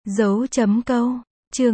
Dấu chấm câu. Chương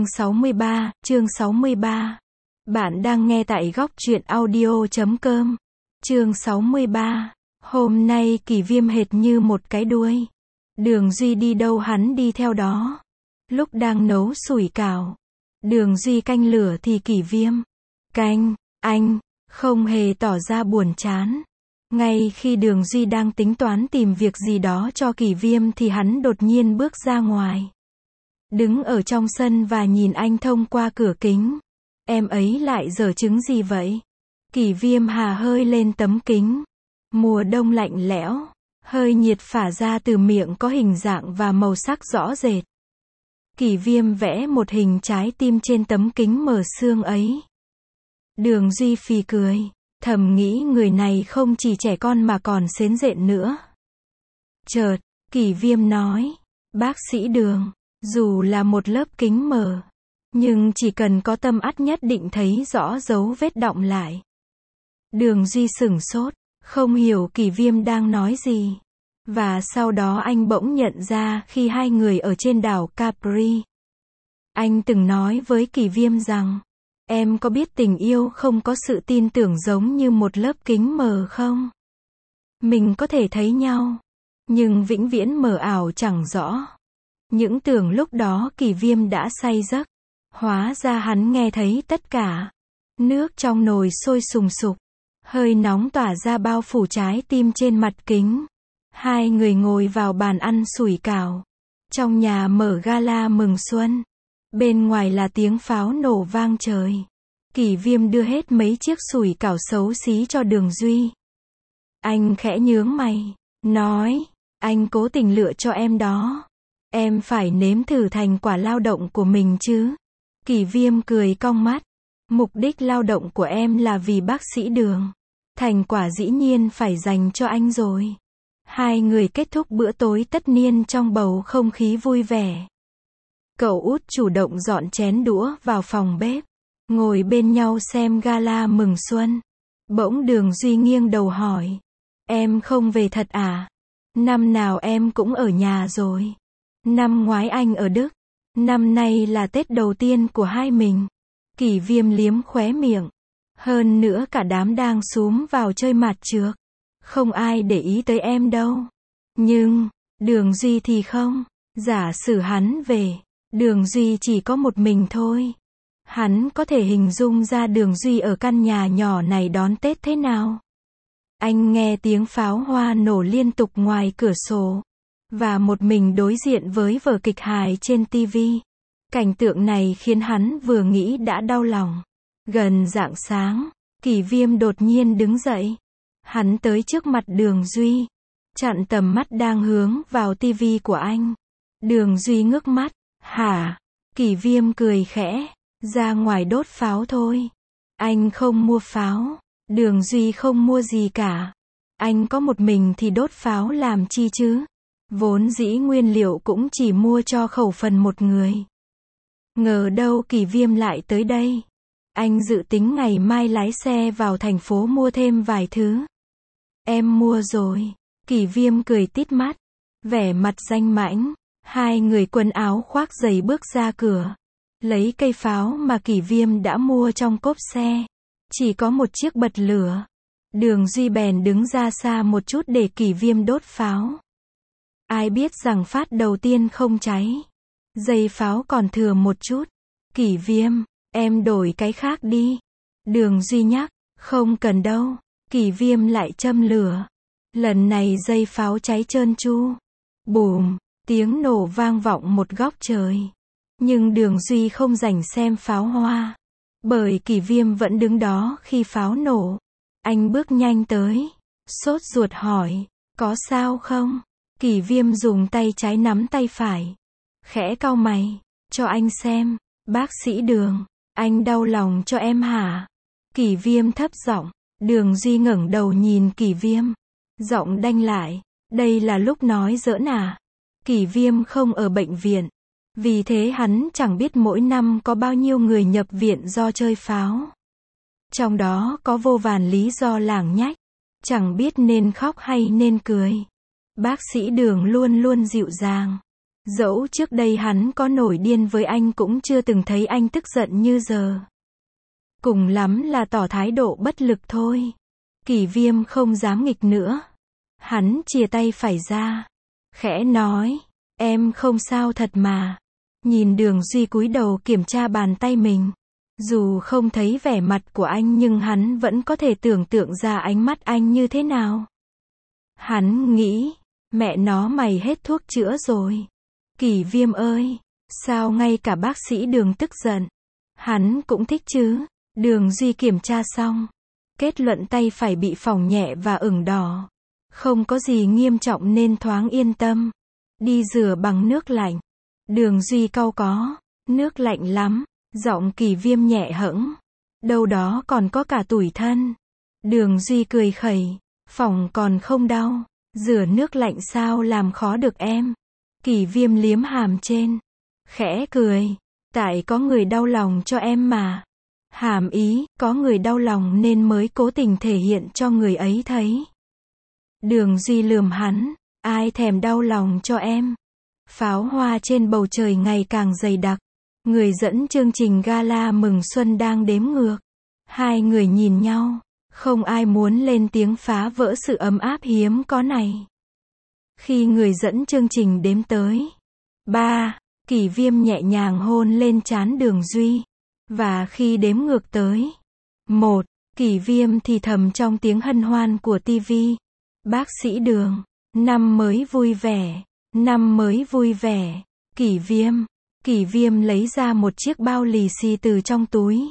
63. Bạn đang nghe tại góc truyện audio.com. Chương 63. Hôm nay Kỷ Viêm hệt như một cái đuôi. Đường Duy đi đâu hắn đi theo đó. Lúc đang nấu sủi cảo, Đường Duy canh lửa thì Kỷ Viêm canh, anh không hề tỏ ra buồn chán. Ngay khi Đường Duy đang tính toán tìm việc gì đó cho Kỷ Viêm thì hắn đột nhiên bước ra ngoài. Đứng ở trong sân và nhìn anh thông qua cửa kính. Em ấy lại giở trứng gì vậy? Kỷ Viêm hà hơi lên tấm kính. Mùa đông lạnh lẽo, hơi nhiệt phả ra từ miệng có hình dạng và màu sắc rõ rệt. Kỷ Viêm vẽ một hình trái tim trên tấm kính mờ sương ấy. Đường Duy phì cười, thầm nghĩ người này không chỉ trẻ con mà còn xến rện nữa. Chợt, Kỷ Viêm nói, bác sĩ Đường, dù là một lớp kính mờ, nhưng chỉ cần có tâm ắt nhất định thấy rõ dấu vết đọng lại. Đường Duy sửng sốt, không hiểu Kỷ Viêm đang nói gì. Và sau đó anh bỗng nhận ra khi hai người ở trên đảo Capri. Anh từng nói với Kỷ Viêm rằng, em có biết tình yêu không có sự tin tưởng giống như một lớp kính mờ không? Mình có thể thấy nhau, nhưng vĩnh viễn mờ ảo chẳng rõ. Những tưởng lúc đó Kỷ Viêm đã say giấc. Hóa ra hắn nghe thấy tất cả. Nước trong nồi sôi sùng sục. Hơi nóng tỏa ra bao phủ trái tim trên mặt kính. Hai người ngồi vào bàn ăn sủi cảo. Trong nhà mở gala mừng xuân. Bên ngoài là tiếng pháo nổ vang trời. Kỷ Viêm đưa hết mấy chiếc sủi cảo xấu xí cho Đường Duy. Anh khẽ nhướng mày, nói, anh cố tình lựa cho em đó. Em phải nếm thử thành quả lao động của mình chứ. Kỷ Viêm cười cong mắt. Mục đích lao động của em là vì bác sĩ Đường. Thành quả dĩ nhiên phải dành cho anh rồi. Hai người kết thúc bữa tối tất niên trong bầu không khí vui vẻ. Cậu út chủ động dọn chén đũa vào phòng bếp. Ngồi bên nhau xem gala mừng xuân. Bỗng Đường Duy nghiêng đầu hỏi. Em không về thật à? Năm nào em cũng ở nhà rồi. Năm ngoái anh ở Đức. Năm nay là Tết đầu tiên của hai mình. Kỷ Viêm liếm khóe miệng. Hơn nữa cả đám đang xúm vào chơi mạt trược. Không ai để ý tới em đâu. Nhưng, Đường Duy thì không. Giả sử hắn về, Đường Duy chỉ có một mình thôi. Hắn có thể hình dung ra Đường Duy ở căn nhà nhỏ này đón Tết thế nào. Anh nghe tiếng pháo hoa nổ liên tục ngoài cửa sổ. Và một mình đối diện với vở kịch hài trên TV. Cảnh tượng này khiến hắn vừa nghĩ đã đau lòng. Gần rạng sáng, Kỷ Viêm đột nhiên đứng dậy. Hắn tới trước mặt Đường Duy. Chặn tầm mắt đang hướng vào TV của anh. Đường Duy ngước mắt. Hả? Kỷ Viêm cười khẽ. Ra ngoài đốt pháo thôi. Anh không mua pháo. Đường Duy không mua gì cả. Anh có một mình thì đốt pháo làm chi chứ? Vốn dĩ nguyên liệu cũng chỉ mua cho khẩu phần một người. Ngờ đâu Kỷ Viêm lại tới đây. Anh dự tính ngày mai lái xe vào thành phố mua thêm vài thứ. Em mua rồi. Kỷ Viêm cười tít mắt. Vẻ mặt danh mãnh. Hai người quần áo khoác giày bước ra cửa. Lấy cây pháo mà Kỷ Viêm đã mua trong cốp xe. Chỉ có một chiếc bật lửa. Đường Duy bèn đứng ra xa một chút để Kỷ Viêm đốt pháo. Ai biết rằng phát đầu tiên không cháy. Dây pháo còn thừa một chút. Kỷ Viêm, em đổi cái khác đi. Đường Duy nhắc, không cần đâu. Kỷ Viêm lại châm lửa. Lần này dây pháo cháy trơn tru. Bùm, tiếng nổ vang vọng một góc trời. Nhưng Đường Duy không rảnh xem pháo hoa. Bởi Kỷ Viêm vẫn đứng đó khi pháo nổ. Anh bước nhanh tới. Sốt ruột hỏi, có sao không? Kỷ Viêm dùng tay trái nắm tay phải. Khẽ cau mày, cho anh xem. Bác sĩ Đường, anh đau lòng cho em hả? Kỷ Viêm thấp giọng. Đường Duy ngẩng đầu nhìn Kỷ Viêm. Giọng đanh lại, đây là lúc nói giỡn à? Kỷ Viêm không ở bệnh viện. Vì thế hắn chẳng biết mỗi năm có bao nhiêu người nhập viện do chơi pháo. Trong đó có vô vàn lý do lảng nhách. Chẳng biết nên khóc hay nên cười. Bác sĩ Đường luôn luôn dịu dàng. Dẫu trước đây hắn có nổi điên với anh cũng chưa từng thấy anh tức giận như giờ. Cùng lắm là tỏ thái độ bất lực thôi. Kỷ Viêm không dám nghịch nữa. Hắn chìa tay phải ra. Khẽ nói, em không sao thật mà. Nhìn Đường Duy cúi đầu kiểm tra bàn tay mình. Dù không thấy vẻ mặt của anh nhưng hắn vẫn có thể tưởng tượng ra ánh mắt anh như thế nào. Hắn nghĩ, mẹ nó mày hết thuốc chữa rồi. Kỷ Viêm ơi, sao ngay cả bác sĩ Đường tức giận. Hắn cũng thích chứ. Đường Duy kiểm tra xong. Kết luận tay phải bị phỏng nhẹ và ửng đỏ. Không có gì nghiêm trọng nên thoáng yên tâm. Đi rửa bằng nước lạnh. Đường Duy cau có. Nước lạnh lắm. Giọng Kỷ Viêm nhẹ hẫng. Đâu đó còn có cả tủi thân. Đường Duy cười khẩy. Phỏng còn không đau. Rửa nước lạnh sao làm khó được em. Kỷ Viêm liếm hàm trên. Khẽ cười. Tại có người đau lòng cho em mà. Hàm ý, có người đau lòng nên mới cố tình thể hiện cho người ấy thấy. Đường Duy lườm hắn. Ai thèm đau lòng cho em. Pháo hoa trên bầu trời ngày càng dày đặc. Người dẫn chương trình gala mừng xuân đang đếm ngược. Hai người nhìn nhau. Không ai muốn lên tiếng phá vỡ sự ấm áp hiếm có này. Khi người dẫn chương trình đếm tới 3, Kỷ Viêm nhẹ nhàng hôn lên trán Đường Duy. Và khi đếm ngược tới 1, Kỷ Viêm thì thầm trong tiếng hân hoan của TV. Bác sĩ Đường, năm mới vui vẻ, năm mới vui vẻ. Kỷ Viêm lấy ra một chiếc bao lì xì từ trong túi.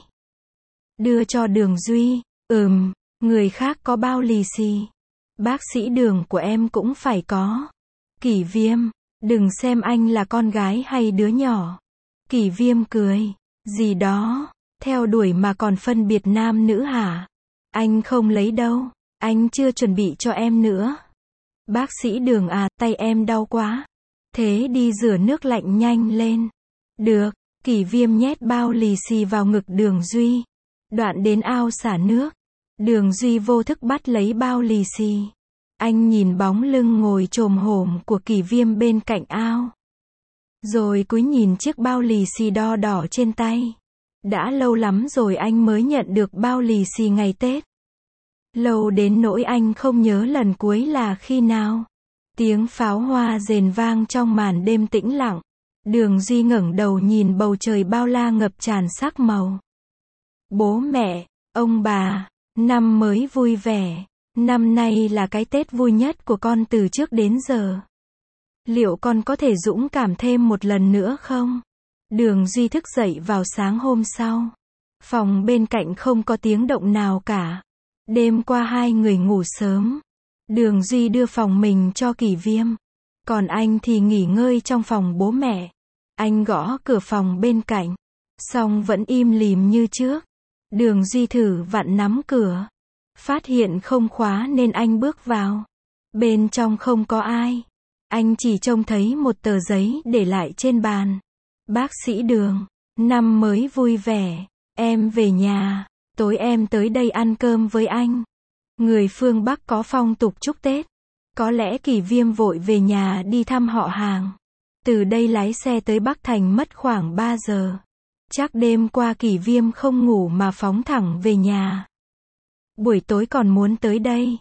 Đưa cho Đường Duy. Người khác có bao lì xì. Bác sĩ Đường của em cũng phải có. Kỷ Viêm, đừng xem anh là con gái hay đứa nhỏ. Kỷ Viêm cười. Gì đó, theo đuổi mà còn phân biệt nam nữ hả? Anh không lấy đâu, anh chưa chuẩn bị cho em nữa. Bác sĩ Đường à, tay em đau quá. Thế đi rửa nước lạnh nhanh lên. Được, Kỷ Viêm nhét bao lì xì vào ngực Đường Duy. Đoạn đến ao xả nước. Đường Duy vô thức bắt lấy bao lì xì. Anh nhìn bóng lưng ngồi chồm hổm của Kỷ Viêm bên cạnh ao. Rồi cúi nhìn chiếc bao lì xì đo đỏ trên tay. Đã lâu lắm rồi anh mới nhận được bao lì xì ngày Tết. Lâu đến nỗi anh không nhớ lần cuối là khi nào. Tiếng pháo hoa rền vang trong màn đêm tĩnh lặng. Đường Duy ngẩng đầu nhìn bầu trời bao la ngập tràn sắc màu. Bố mẹ, ông bà, năm mới vui vẻ. Năm nay là cái Tết vui nhất của con từ trước đến giờ. Liệu con có thể dũng cảm thêm một lần nữa không? Đường Duy thức dậy vào sáng hôm sau. Phòng bên cạnh không có tiếng động nào cả. Đêm qua hai người ngủ sớm. Đường Duy đưa phòng mình cho Kỷ Viêm. Còn anh thì nghỉ ngơi trong phòng bố mẹ. Anh gõ cửa phòng bên cạnh. Song vẫn im lìm như trước. Đường Duy thử vặn nắm cửa. Phát hiện không khóa nên anh bước vào. Bên trong không có ai. Anh chỉ trông thấy một tờ giấy để lại trên bàn. Bác sĩ Đường, năm mới vui vẻ. Em về nhà. Tối em tới đây ăn cơm với anh. Người phương Bắc có phong tục chúc Tết. Có lẽ Kỷ Viêm vội về nhà đi thăm họ hàng. Từ đây lái xe tới Bắc Thành mất khoảng 3 giờ. Chắc đêm qua Kỷ Viêm không ngủ mà phóng thẳng về nhà. Buổi tối còn muốn tới đây.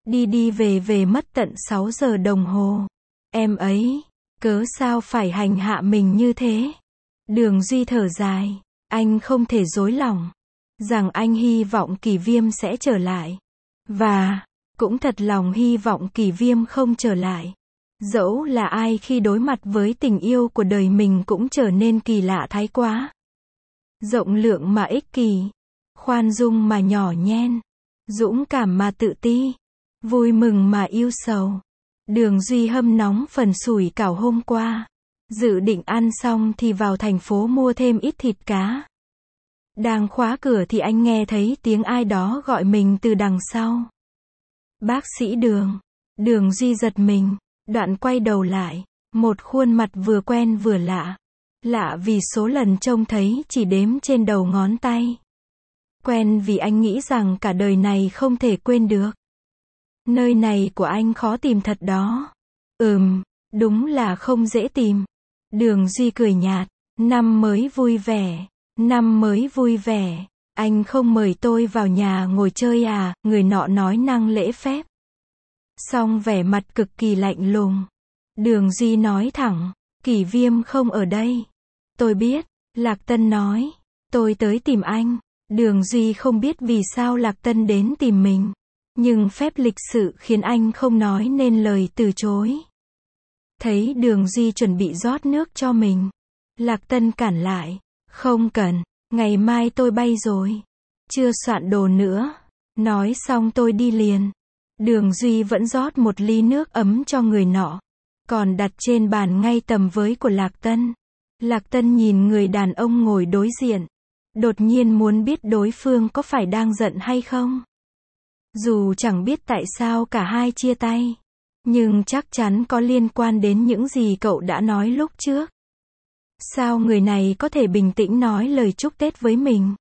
Đi về mất tận 6 giờ đồng hồ. Em ấy, cớ sao phải hành hạ mình như thế? Đường Duy thở dài. Anh không thể dối lòng. Rằng anh hy vọng Kỷ Viêm sẽ trở lại. Và, cũng thật lòng hy vọng Kỷ Viêm không trở lại. Dẫu là ai khi đối mặt với tình yêu của đời mình cũng trở nên kỳ lạ thái quá. Rộng lượng mà ích kỷ. Khoan dung mà nhỏ nhen. Dũng cảm mà tự ti. Vui mừng mà yêu sầu. Đường Duy hâm nóng phần sủi cảo hôm qua. Dự định ăn xong thì vào thành phố mua thêm ít thịt cá. Đang khóa cửa thì anh nghe thấy tiếng ai đó gọi mình từ đằng sau. Bác sĩ Đường. Đường Duy giật mình. Đoạn quay đầu lại. Một khuôn mặt vừa quen vừa lạ. Lạ vì số lần trông thấy chỉ đếm trên đầu ngón tay. Quen vì anh nghĩ rằng cả đời này không thể quên được. Nơi này của anh khó tìm thật đó. Đúng là không dễ tìm. Đường Duy cười nhạt, năm mới vui vẻ, năm mới vui vẻ, anh không mời tôi vào nhà ngồi chơi à, người nọ nói năng lễ phép. Song vẻ mặt cực kỳ lạnh lùng. Đường Duy nói thẳng, Kỷ Viêm không ở đây. Tôi biết, Lạc Tân nói, tôi tới tìm anh. Đường Duy không biết vì sao Lạc Tân đến tìm mình. Nhưng phép lịch sự khiến anh không nói nên lời từ chối. Thấy Đường Duy chuẩn bị rót nước cho mình. Lạc Tân cản lại, không cần, ngày mai tôi bay rồi. Chưa soạn đồ nữa. Nói xong tôi đi liền. Đường Duy vẫn rót một ly nước ấm cho người nọ. Còn đặt trên bàn ngay tầm với của Lạc Tân. Lạc Tân nhìn người đàn ông ngồi đối diện. Đột nhiên muốn biết đối phương có phải đang giận hay không. Dù chẳng biết tại sao cả hai chia tay. Nhưng chắc chắn có liên quan đến những gì cậu đã nói lúc trước. Sao người này có thể bình tĩnh nói lời chúc Tết với mình?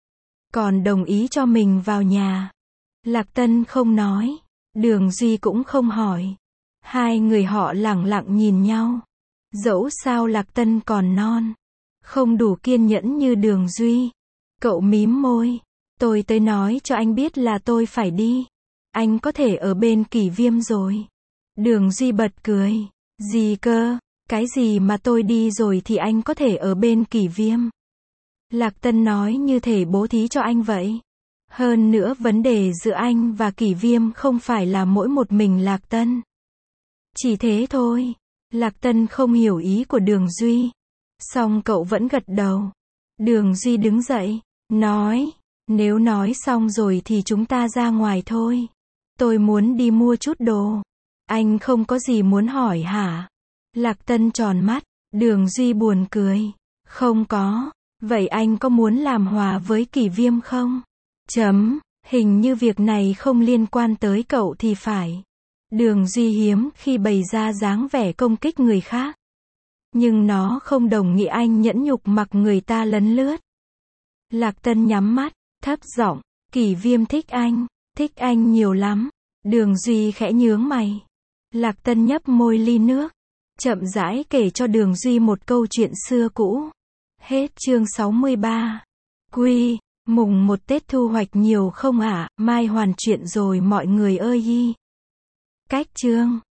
Còn đồng ý cho mình vào nhà. Lạc Tân không nói. Đường Duy cũng không hỏi. Hai người họ lẳng lặng nhìn nhau. Dẫu sao Lạc Tân còn non. Không đủ kiên nhẫn như Đường Duy. Cậu mím môi. Tôi tới nói cho anh biết là tôi phải đi. Anh có thể ở bên Kỷ Viêm rồi. Đường Duy bật cười. Gì cơ? Cái gì mà tôi đi rồi thì anh có thể ở bên Kỷ Viêm? Lạc Tân nói như thể bố thí cho anh vậy. Hơn nữa vấn đề giữa anh và Kỷ Viêm không phải là mỗi một mình Lạc Tân. Chỉ thế thôi. Lạc Tân không hiểu ý của Đường Duy. Song cậu vẫn gật đầu. Đường Duy đứng dậy. Nói. Nếu nói xong rồi thì chúng ta ra ngoài thôi. Tôi muốn đi mua chút đồ. Anh không có gì muốn hỏi hả? Lạc Tân tròn mắt. Đường Duy buồn cười. Không có. Vậy anh có muốn làm hòa với Kỷ Viêm không? Hình như việc này không liên quan tới cậu thì phải. Đường Duy hiếm khi bày ra dáng vẻ công kích người khác. Nhưng nó không đồng nghĩa anh nhẫn nhục mặc người ta lấn lướt. Lạc Tân nhắm mắt, thấp giọng, Kỷ Viêm thích anh nhiều lắm. Đường Duy khẽ nhướng mày. Lạc Tân nhấp môi ly nước, chậm rãi kể cho Đường Duy một câu chuyện xưa cũ. Hết chương 63. Mùng 1 Tết thu hoạch nhiều không ạ? Mai hoàn chuyện rồi mọi người ơi. Cách chương